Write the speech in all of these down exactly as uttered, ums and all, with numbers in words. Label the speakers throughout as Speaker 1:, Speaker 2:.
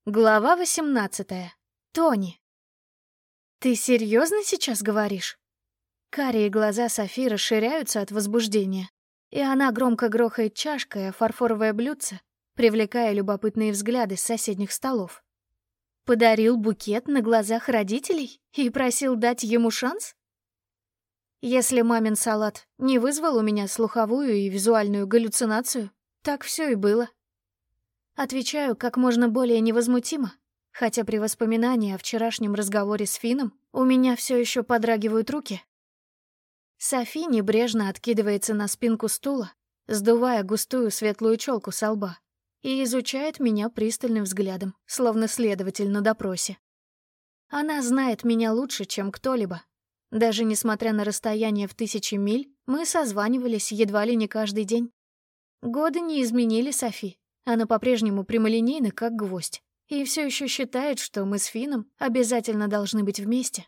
Speaker 1: Глава восемнадцатая. Тони. «Ты серьезно сейчас говоришь?» Карие глаза Софи расширяются от возбуждения, и она громко грохает чашкой о фарфоровое блюдце, привлекая любопытные взгляды с соседних столов. Подарил букет на глазах родителей и просил дать ему шанс? Если мамин салат не вызвал у меня слуховую и визуальную галлюцинацию, так все и было. Отвечаю как можно более невозмутимо, хотя при воспоминании о вчерашнем разговоре с Финном у меня все еще подрагивают руки. Софи небрежно откидывается на спинку стула, сдувая густую светлую челку со лба, и изучает меня пристальным взглядом, словно следователь на допросе. Она знает меня лучше, чем кто-либо. Даже несмотря на расстояние в тысячи миль, мы созванивались едва ли не каждый день. Годы не изменили Софи. Она по-прежнему прямолинейна, как гвоздь, и все еще считает, что мы с Финном обязательно должны быть вместе.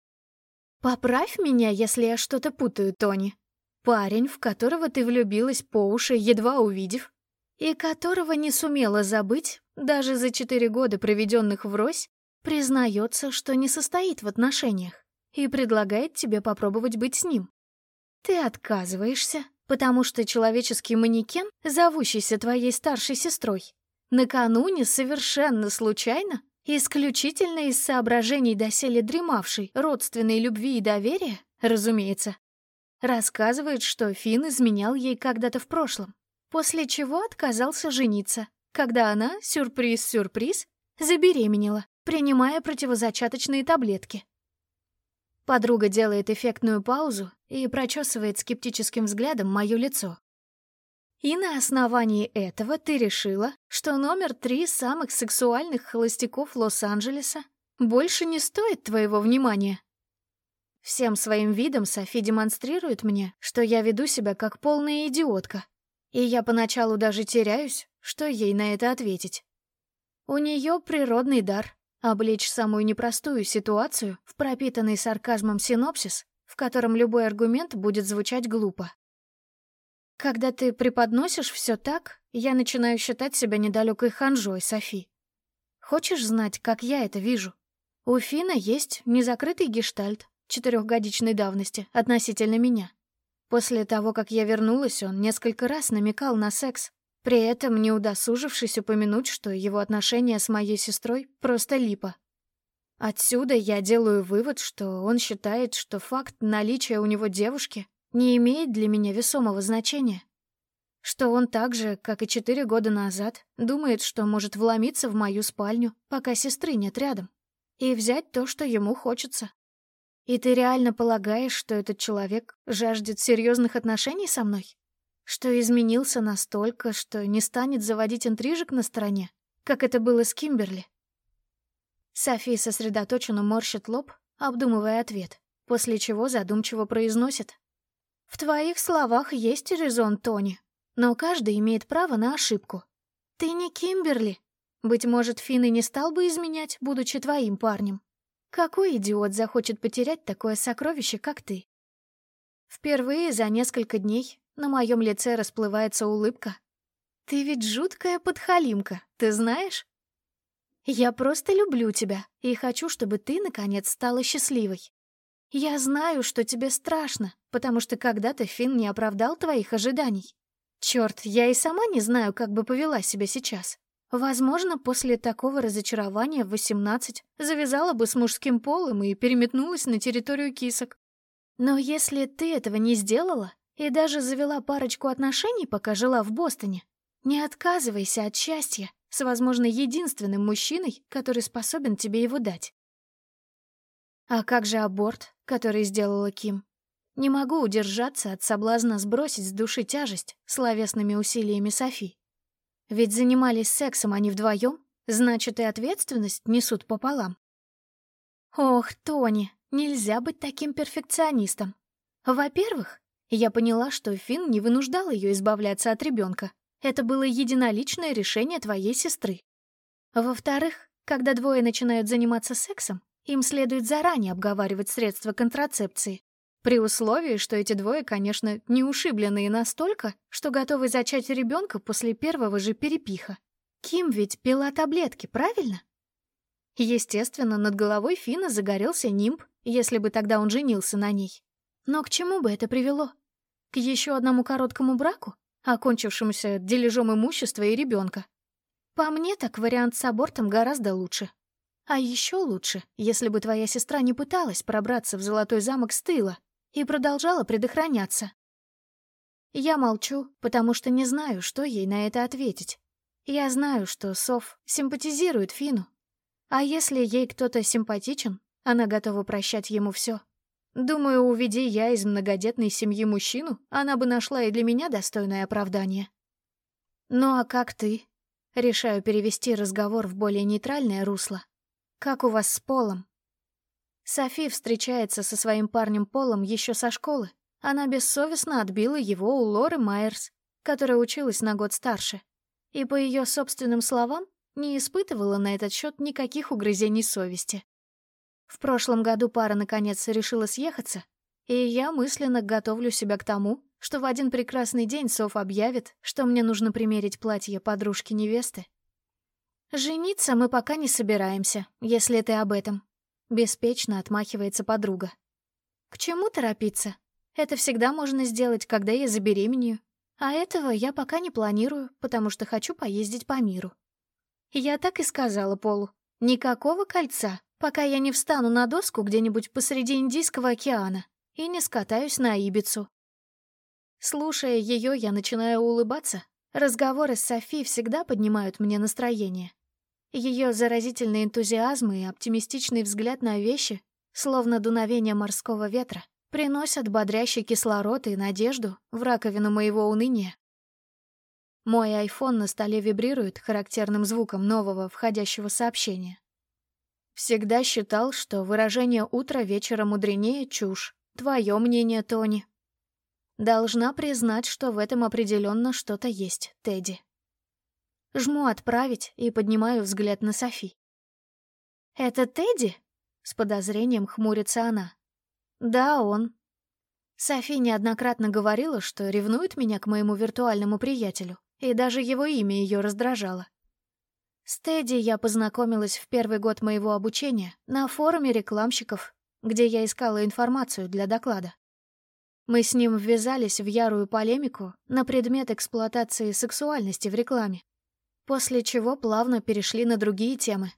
Speaker 1: Поправь меня, если я что-то путаю, Тони. Парень, в которого ты влюбилась по уши, едва увидев, и которого не сумела забыть, даже за четыре года, проведенных врозь, признается, что не состоит в отношениях, и предлагает тебе попробовать быть с ним. Ты отказываешься, потому что человеческий манекен, зовущийся твоей старшей сестрой, накануне совершенно случайно, исключительно из соображений доселе дремавшей родственной любви и доверия, разумеется, рассказывает, что Финн изменял ей когда-то в прошлом, после чего отказался жениться, когда она, сюрприз-сюрприз, забеременела, принимая противозачаточные таблетки. Подруга делает эффектную паузу и прочесывает скептическим взглядом мое лицо. И на основании этого ты решила, что номер три самых сексуальных холостяков Лос-Анджелеса больше не стоит твоего внимания? Всем своим видом Софи демонстрирует мне, что я веду себя как полная идиотка, и я поначалу даже теряюсь, что ей на это ответить. У нее природный дар — облечь самую непростую ситуацию в пропитанный сарказмом синопсис, в котором любой аргумент будет звучать глупо. Когда ты преподносишь все так, я начинаю считать себя недалекой ханжой, Софи. Хочешь знать, как я это вижу? У Финна есть незакрытый гештальт четырехгодичной давности относительно меня. После того, как я вернулась, он несколько раз намекал на секс, при этом не удосужившись упомянуть, что его отношения с моей сестрой просто липа. Отсюда я делаю вывод, что он считает, что факт наличия у него девушки не имеет для меня весомого значения. Что он так же, как и четыре года назад, думает, что может вломиться в мою спальню, пока сестры нет рядом, и взять то, что ему хочется. И ты реально полагаешь, что этот человек жаждет серьезных отношений со мной? Что изменился настолько, что не станет заводить интрижек на стороне, как это было с Кимберли? Софи сосредоточенно морщит лоб, обдумывая ответ, после чего задумчиво произносит: «В твоих словах есть резон, Тони, но каждый имеет право на ошибку. Ты не Кимберли. Быть может, Финн и не стал бы изменять, будучи твоим парнем. Какой идиот захочет потерять такое сокровище, как ты?» Впервые за несколько дней на моем лице расплывается улыбка. «Ты ведь жуткая подхалимка, ты знаешь? Я просто люблю тебя и хочу, чтобы ты, наконец, стала счастливой. Я знаю, что тебе страшно, потому что когда-то Финн не оправдал твоих ожиданий. Черт, я и сама не знаю, как бы повела себя сейчас. Возможно, после такого разочарования в восемнадцать завязала бы с мужским полом и переметнулась на территорию кисок. Но если ты этого не сделала и даже завела парочку отношений, пока жила в Бостоне, не отказывайся от счастья с, возможно, единственным мужчиной, который способен тебе его дать. А как же аборт, который сделала Ким? Не могу удержаться от соблазна сбросить с души тяжесть словесными усилиями Софи. Ведь занимались сексом они вдвоем, значит, и ответственность несут пополам. Ох, Тони, нельзя быть таким перфекционистом. Во-первых, я поняла, что Финн не вынуждал ее избавляться от ребенка. Это было единоличное решение твоей сестры. Во-вторых, когда двое начинают заниматься сексом, им следует заранее обговаривать средства контрацепции, при условии, что эти двое, конечно, не ушибленные настолько, что готовы зачать ребенка после первого же перепиха. Ким ведь пила таблетки, правильно? Естественно, над головой Фина загорелся нимб, если бы тогда он женился на ней. Но к чему бы это привело? К еще одному короткому браку, окончившемуся дележом имущества и ребенка? По мне, так вариант с абортом гораздо лучше. А еще лучше, если бы твоя сестра не пыталась пробраться в Золотой замок с тыла и продолжала предохраняться. Я молчу, потому что не знаю, что ей на это ответить. Я знаю, что Соф симпатизирует Фину. А если ей кто-то симпатичен, она готова прощать ему все. Думаю, уведи я из многодетной семьи мужчину, она бы нашла и для меня достойное оправдание. Ну а как ты? Решаю перевести разговор в более нейтральное русло. Как у вас с Полом? Софи встречается со своим парнем Полом еще со школы. Она бессовестно отбила его у Лоры Майерс, которая училась на год старше. И, по ее собственным словам, не испытывала на этот счет никаких угрызений совести. В прошлом году пара наконец решила съехаться, и я мысленно готовлю себя к тому, что в один прекрасный день Соф объявит, что мне нужно примерить платье подружки-невесты. «Жениться мы пока не собираемся, если ты об этом», — беспечно отмахивается подруга. «К чему торопиться? Это всегда можно сделать, когда я забеременею. А этого я пока не планирую, потому что хочу поездить по миру». Я так и сказала Полу. Никакого кольца, пока я не встану на доску где-нибудь посреди Индийского океана и не скатаюсь на Ибицу. Слушая ее, я начинаю улыбаться. Разговоры с Софи всегда поднимают мне настроение. Ее заразительный энтузиазм и оптимистичный взгляд на вещи, словно дуновение морского ветра, приносят бодрящий кислород и надежду в раковину моего уныния. Мой айфон на столе вибрирует характерным звуком нового входящего сообщения. Всегда считал, что выражение «утро вечера мудренее» — чушь. Твое мнение, Тони. Должна признать, что в этом определенно что-то есть, Тедди. Жму «Отправить» и поднимаю взгляд на Софи. «Это Тедди?» — с подозрением хмурится она. «Да, он». Софи неоднократно говорила, что ревнует меня к моему виртуальному приятелю, и даже его имя ее раздражало. С Тедди я познакомилась в первый год моего обучения на форуме рекламщиков, где я искала информацию для доклада. Мы с ним ввязались в ярую полемику на предмет эксплуатации сексуальности в рекламе, после чего плавно перешли на другие темы.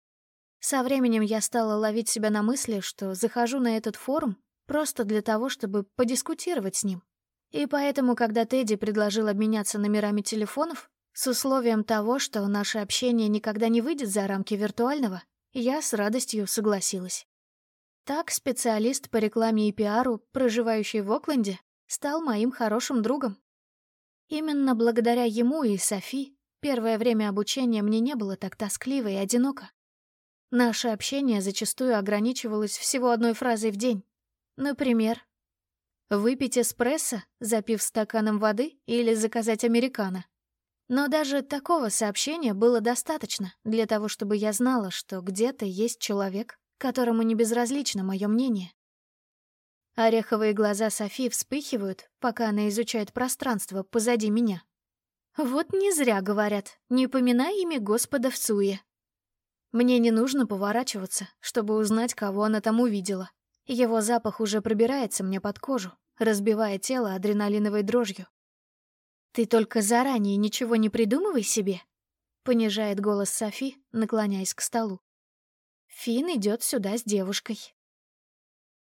Speaker 1: Со временем я стала ловить себя на мысли, что захожу на этот форум просто для того, чтобы подискутировать с ним. И поэтому, когда Тедди предложил обменяться номерами телефонов, с условием того, что наше общение никогда не выйдет за рамки виртуального, я с радостью согласилась. Так специалист по рекламе и пиару, проживающий в Окленде, стал моим хорошим другом. Именно благодаря ему и Софи первое время обучения мне не было так тоскливо и одиноко. Наше общение зачастую ограничивалось всего одной фразой в день. Например, выпить эспрессо, запив стаканом воды, или заказать американо. Но даже такого сообщения было достаточно для того, чтобы я знала, что где-то есть человек, которому не безразлично мое мнение. Ореховые глаза Софи вспыхивают, пока она изучает пространство позади меня. Вот не зря говорят, не поминай имя Господа в суе. Мне не нужно поворачиваться, чтобы узнать, кого она там увидела. Его запах уже пробирается мне под кожу, разбивая тело адреналиновой дрожью. «Ты только заранее ничего не придумывай себе», — понижает голос Софи, наклоняясь к столу. «Финн идет сюда с девушкой».